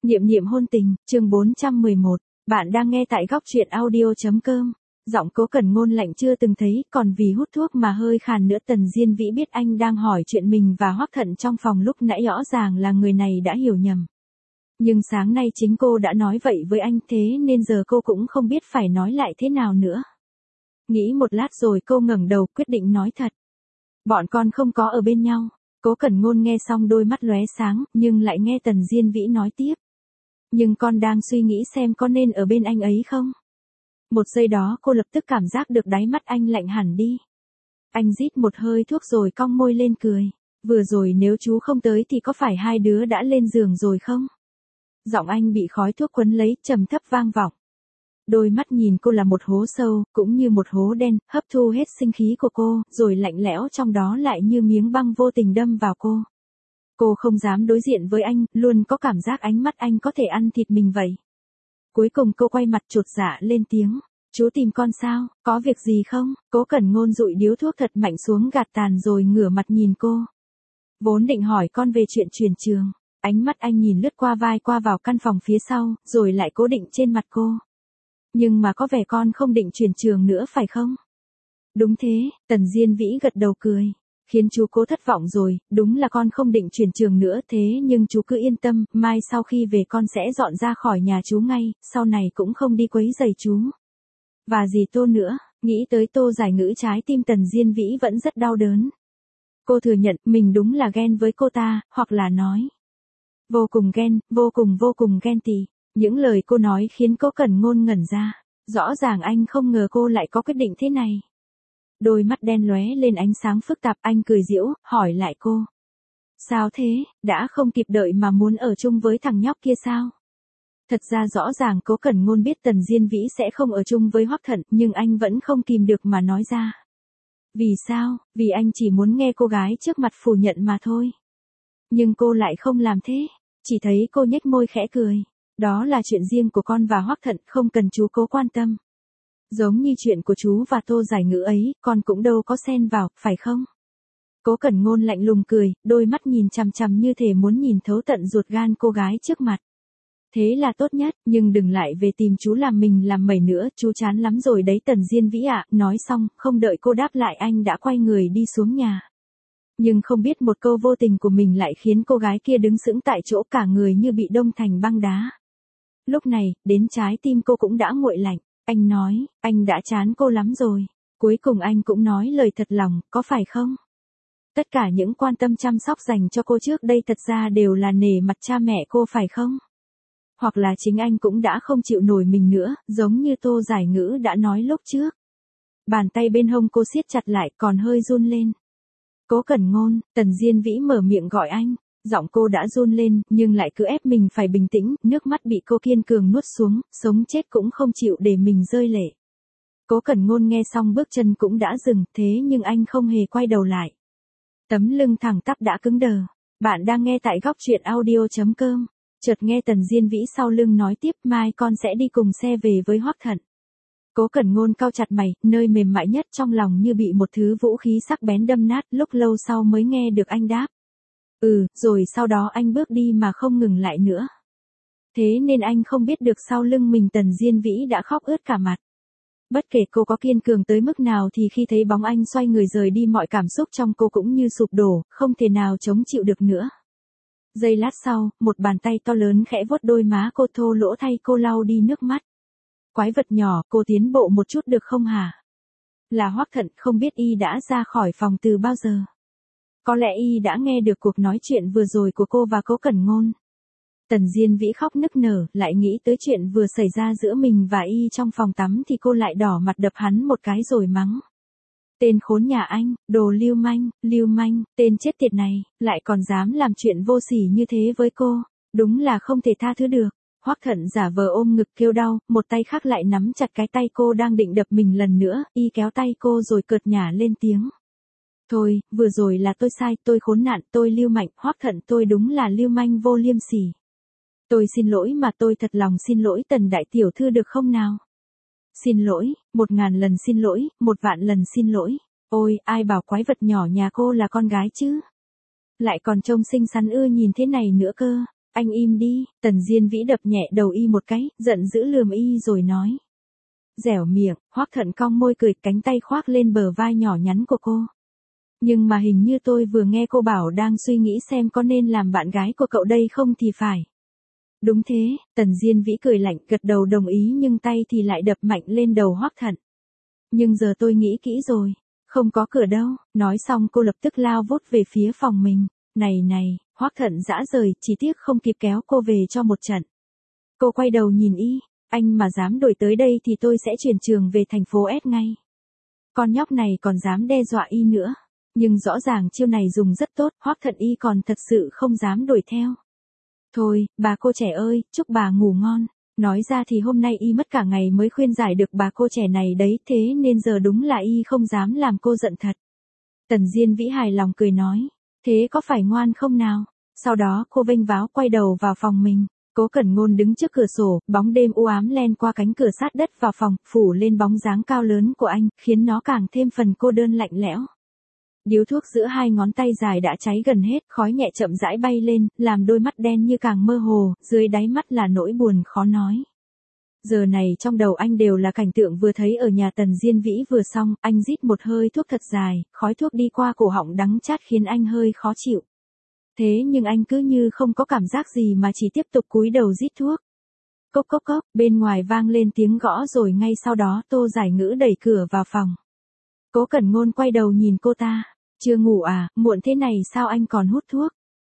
Niệm niệm hôn tình, chương 411, bạn đang nghe tại góc truyện audio.com. Giọng Cố Cẩn Ngôn lạnh chưa từng thấy, còn vì hút thuốc mà hơi khàn nữa. Tần Diên Vĩ biết anh đang hỏi chuyện mình và Hoắc Thận trong phòng lúc nãy, rõ ràng là người này đã hiểu nhầm. Nhưng sáng nay chính cô đã nói vậy với anh, thế nên giờ cô cũng không biết phải nói lại thế nào nữa. Nghĩ một lát rồi cô ngẩng đầu quyết định nói thật. Bọn con không có ở bên nhau. Cố Cẩn Ngôn nghe xong đôi mắt lóe sáng, nhưng lại nghe Tần Diên Vĩ nói tiếp. Nhưng con đang suy nghĩ xem có nên ở bên anh ấy không? Một giây đó cô lập tức cảm giác được đáy mắt anh lạnh hẳn đi. Anh rít một hơi thuốc rồi cong môi lên cười. Vừa rồi nếu chú không tới thì có phải hai đứa đã lên giường rồi không? Giọng anh bị khói thuốc quấn lấy, trầm thấp vang vọng. Đôi mắt nhìn cô là một hố sâu, cũng như một hố đen, hấp thu hết sinh khí của cô, rồi lạnh lẽo trong đó lại như miếng băng vô tình đâm vào cô. Cô không dám đối diện với anh, luôn có cảm giác ánh mắt anh có thể ăn thịt mình vậy. Cuối cùng cô quay mặt chột dạ lên tiếng. Chú tìm con sao, có việc gì không? Cố Cẩn Ngôn dụi điếu thuốc thật mạnh xuống gạt tàn rồi ngửa mặt nhìn cô. Vốn định hỏi con về chuyện chuyển trường. Ánh mắt anh nhìn lướt qua vai qua vào căn phòng phía sau, rồi lại cố định trên mặt cô. Nhưng mà có vẻ con không định chuyển trường nữa phải không? Đúng thế, Tần Diên Vĩ gật đầu cười. Khiến chú Cố thất vọng rồi, đúng là con không định chuyển trường nữa, thế nhưng chú cứ yên tâm, mai sau khi về con sẽ dọn ra khỏi nhà chú ngay, sau này cũng không đi quấy rầy chú. Và gì Tô nữa, nghĩ tới Tô Giải Ngữ trái tim Tần Diên Vĩ vẫn rất đau đớn. Cô thừa nhận mình đúng là ghen với cô ta, hoặc là nói. Vô cùng ghen, vô cùng ghen tị. Những lời cô nói khiến Cố Cẩn Ngôn ngẩn ra. Rõ ràng anh không ngờ cô lại có quyết định thế này. Đôi mắt đen lóe lên ánh sáng phức tạp, anh cười giễu, hỏi lại cô. Sao thế, đã không kịp đợi mà muốn ở chung với thằng nhóc kia sao? Thật ra rõ ràng Cố Cẩn Ngôn biết Tần Diên Vĩ sẽ không ở chung với Hoắc Thận, nhưng anh vẫn không kìm được mà nói ra. Vì sao? Vì anh chỉ muốn nghe cô gái trước mặt phủ nhận mà thôi. Nhưng cô lại không làm thế, chỉ thấy cô nhếch môi khẽ cười. Đó là chuyện riêng của con và Hoắc Thận, không cần chú Cố quan tâm. Giống như chuyện của chú và Tô Giải Ngữ ấy, con cũng đâu có xen vào, phải không? Cố Cẩn Ngôn lạnh lùng cười, đôi mắt nhìn chằm chằm như thể muốn nhìn thấu tận ruột gan cô gái trước mặt. Thế là tốt nhất, nhưng đừng lại về tìm chú làm mình làm mẩy nữa, chú chán lắm rồi đấy Tần Diên Vĩ ạ. Nói xong, không đợi cô đáp lại anh đã quay người đi xuống nhà. Nhưng không biết một câu vô tình của mình lại khiến cô gái kia đứng sững tại chỗ, cả người như bị đông thành băng đá. Lúc này, đến trái tim cô cũng đã nguội lạnh. Anh nói, anh đã chán cô lắm rồi. Cuối cùng anh cũng nói lời thật lòng, có phải không? Tất cả những quan tâm chăm sóc dành cho cô trước đây thật ra đều là nể mặt cha mẹ cô phải không? Hoặc là chính anh cũng đã không chịu nổi mình nữa, giống như Tô Giải Ngữ đã nói lúc trước. Bàn tay bên hông cô siết chặt lại, còn hơi run lên. Cố Cẩn Ngôn, Tần Diên Vĩ mở miệng gọi anh. Giọng cô đã run lên, nhưng lại cứ ép mình phải bình tĩnh, nước mắt bị cô kiên cường nuốt xuống, sống chết cũng không chịu để mình rơi lệ. Cố Cẩn Ngôn nghe xong bước chân cũng đã dừng, thế nhưng anh không hề quay đầu lại. Tấm lưng thẳng tắp đã cứng đờ. Bạn đang nghe tại góc truyện audio.com. Chợt nghe Tần Diên Vĩ sau lưng nói tiếp, mai con sẽ đi cùng xe về với Hoắc Thận. Cố Cẩn Ngôn cau chặt mày, nơi mềm mại nhất trong lòng như bị một thứ vũ khí sắc bén đâm nát, lúc lâu sau mới nghe được anh đáp. Rồi sau đó anh bước đi mà không ngừng lại nữa. Thế nên anh không biết được sau lưng mình Tần Diên Vĩ đã khóc ướt cả mặt. Bất kể cô có kiên cường tới mức nào thì khi thấy bóng anh xoay người rời đi, mọi cảm xúc trong cô cũng như sụp đổ, không thể nào chống chịu được nữa. Giây lát sau, một bàn tay to lớn khẽ vuốt đôi má cô, thô lỗ thay cô lau đi nước mắt. Quái vật nhỏ, cô tiến bộ một chút được không hả? Là Hoắc Thận, không biết y đã ra khỏi phòng từ bao giờ. Có lẽ y đã nghe được cuộc nói chuyện vừa rồi của cô và Cố Cẩn Ngôn. Tần Diên Vĩ khóc nức nở, lại nghĩ tới chuyện vừa xảy ra giữa mình và y trong phòng tắm thì cô lại đỏ mặt đập hắn một cái rồi mắng. Tên khốn nhà anh, đồ lưu manh, tên chết tiệt này, lại còn dám làm chuyện vô sỉ như thế với cô, đúng là không thể tha thứ được. Hoắc Thận giả vờ ôm ngực kêu đau, một tay khác lại nắm chặt cái tay cô đang định đập mình lần nữa, y kéo tay cô rồi cợt nhả lên tiếng. Thôi, vừa rồi là tôi sai, tôi khốn nạn, tôi lưu manh, Hoắc Thận, tôi đúng là lưu manh vô liêm sỉ. Tôi xin lỗi mà, tôi thật lòng xin lỗi Tần đại tiểu thư được không nào? Xin lỗi, 1000 lần xin lỗi, 1.000.000 lần xin lỗi. Ôi, ai bảo quái vật nhỏ nhà cô là con gái chứ? Lại còn trông xinh xắn nhìn thế này nữa cơ. Anh im đi, Tần Diên Vĩ đập nhẹ đầu y một cái, giận dữ lườm y rồi nói. Dẻo miệng, Hoắc Thận cong môi cười, cánh tay khoác lên bờ vai nhỏ nhắn của cô. Nhưng mà hình như tôi vừa nghe cô bảo đang suy nghĩ xem có nên làm bạn gái của cậu đây không thì phải. Đúng thế, Tần Diên Vĩ cười lạnh, gật đầu đồng ý nhưng tay thì lại đập mạnh lên đầu Hoắc Thận. Nhưng giờ tôi nghĩ kỹ rồi, không có cửa đâu, nói xong cô lập tức lao vút về phía phòng mình. Này, Hoắc Thận dã rời, chỉ tiếc không kịp kéo cô về cho một trận. Cô quay đầu nhìn y, anh mà dám đuổi tới đây thì tôi sẽ chuyển trường về thành phố S ngay. Con nhóc này còn dám đe dọa y nữa. Nhưng rõ ràng chiêu này dùng rất tốt, Hoắc Thận y còn thật sự không dám đuổi theo. Thôi, bà cô trẻ ơi, chúc bà ngủ ngon. Nói ra thì hôm nay y mất cả ngày mới khuyên giải được bà cô trẻ này đấy, thế nên giờ đúng là y không dám làm cô giận thật. Tần Diên Vĩ hài lòng cười nói, thế có phải ngoan không nào? Sau đó cô vênh váo quay đầu vào phòng mình. Cố Cẩn Ngôn đứng trước cửa sổ, bóng đêm u ám len qua cánh cửa sát đất vào phòng, phủ lên bóng dáng cao lớn của anh, khiến nó càng thêm phần cô đơn lạnh lẽo. Điếu thuốc giữa hai ngón tay dài đã cháy gần hết, khói nhẹ chậm rãi bay lên, làm đôi mắt đen như càng mơ hồ, dưới đáy mắt là nỗi buồn khó nói. Giờ này trong đầu anh đều là cảnh tượng vừa thấy ở nhà Tần Diên Vĩ vừa xong, anh rít một hơi thuốc thật dài, khói thuốc đi qua cổ họng đắng chát khiến anh hơi khó chịu. Thế nhưng anh cứ như không có cảm giác gì mà chỉ tiếp tục cúi đầu rít thuốc. Cốc cốc cốc, bên ngoài vang lên tiếng gõ rồi ngay sau đó Tô Giải Ngữ đẩy cửa vào phòng. Cố Cẩn Ngôn quay đầu nhìn cô ta. Chưa ngủ à, muộn thế này sao anh còn hút thuốc?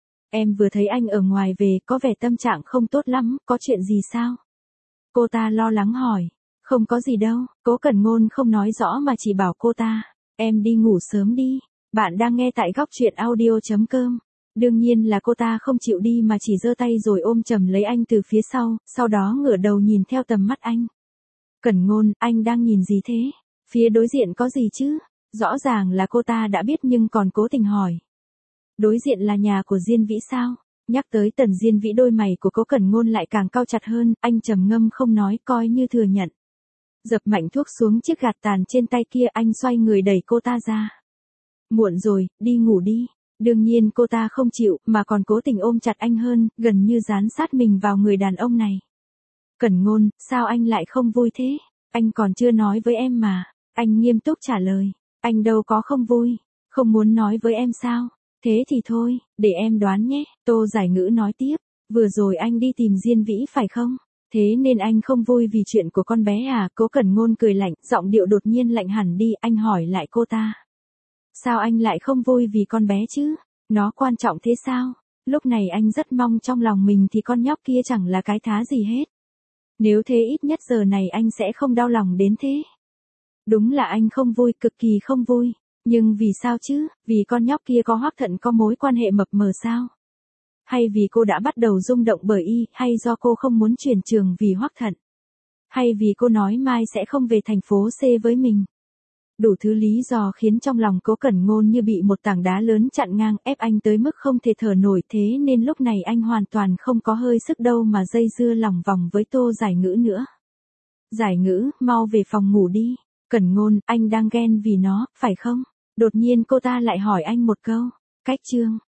Em vừa thấy anh ở ngoài về, có vẻ tâm trạng không tốt lắm, có chuyện gì sao? Cô ta lo lắng hỏi. Không có gì đâu, Cố Cẩn Ngôn không nói rõ mà chỉ bảo cô ta. Em đi ngủ sớm đi. Bạn đang nghe tại góc truyện audio.com. Đương nhiên là cô ta không chịu đi mà chỉ giơ tay rồi ôm chầm lấy anh từ phía sau đó ngửa đầu nhìn theo tầm mắt anh. Cẩn Ngôn, anh đang nhìn gì thế? Phía đối diện có gì chứ? Rõ ràng là cô ta đã biết nhưng còn cố tình hỏi. Đối diện là nhà của Diên Vĩ sao? Nhắc tới Tần Diên Vĩ đôi mày của Cố Cẩn Ngôn lại càng cau chặt hơn, anh trầm ngâm không nói coi như thừa nhận. Dập mạnh thuốc xuống chiếc gạt tàn trên tay kia, anh xoay người đẩy cô ta ra. Muộn rồi, đi ngủ đi. Đương nhiên cô ta không chịu mà còn cố tình ôm chặt anh hơn, gần như dán sát mình vào người đàn ông này. Cẩn Ngôn, sao anh lại không vui thế? Anh còn chưa nói với em mà. Anh nghiêm túc trả lời. Anh đâu có không vui, không muốn nói với em sao? Thế thì thôi, để em đoán nhé, Tô Giải Ngữ nói tiếp. Vừa rồi anh đi tìm Diên Vĩ phải không? Thế nên anh không vui vì chuyện của con bé à? Cố Cẩn Ngôn cười lạnh, giọng điệu đột nhiên lạnh hẳn đi, anh hỏi lại cô ta. Sao anh lại không vui vì con bé chứ? Nó quan trọng thế sao? Lúc này anh rất mong trong lòng mình thì con nhóc kia chẳng là cái thá gì hết. Nếu thế ít nhất giờ này anh sẽ không đau lòng đến thế. Đúng là anh không vui, cực kỳ không vui. Nhưng vì sao chứ? Vì con nhóc kia có Hoắc Thận có mối quan hệ mập mờ sao? Hay vì cô đã bắt đầu rung động bởi y, hay do cô không muốn chuyển trường vì Hoắc Thận? Hay vì cô nói mai sẽ không về thành phố C với mình? Đủ thứ lý do khiến trong lòng Cố Cẩn Ngôn như bị một tảng đá lớn chặn ngang, ép anh tới mức không thể thở nổi, thế nên lúc này anh hoàn toàn không có hơi sức đâu mà dây dưa lòng vòng với Tô Giải Ngữ nữa. Giải Ngữ, mau về phòng ngủ đi. Cẩn Ngôn, anh đang ghen vì nó, phải không? Đột nhiên cô ta lại hỏi anh một câu. Cách chương.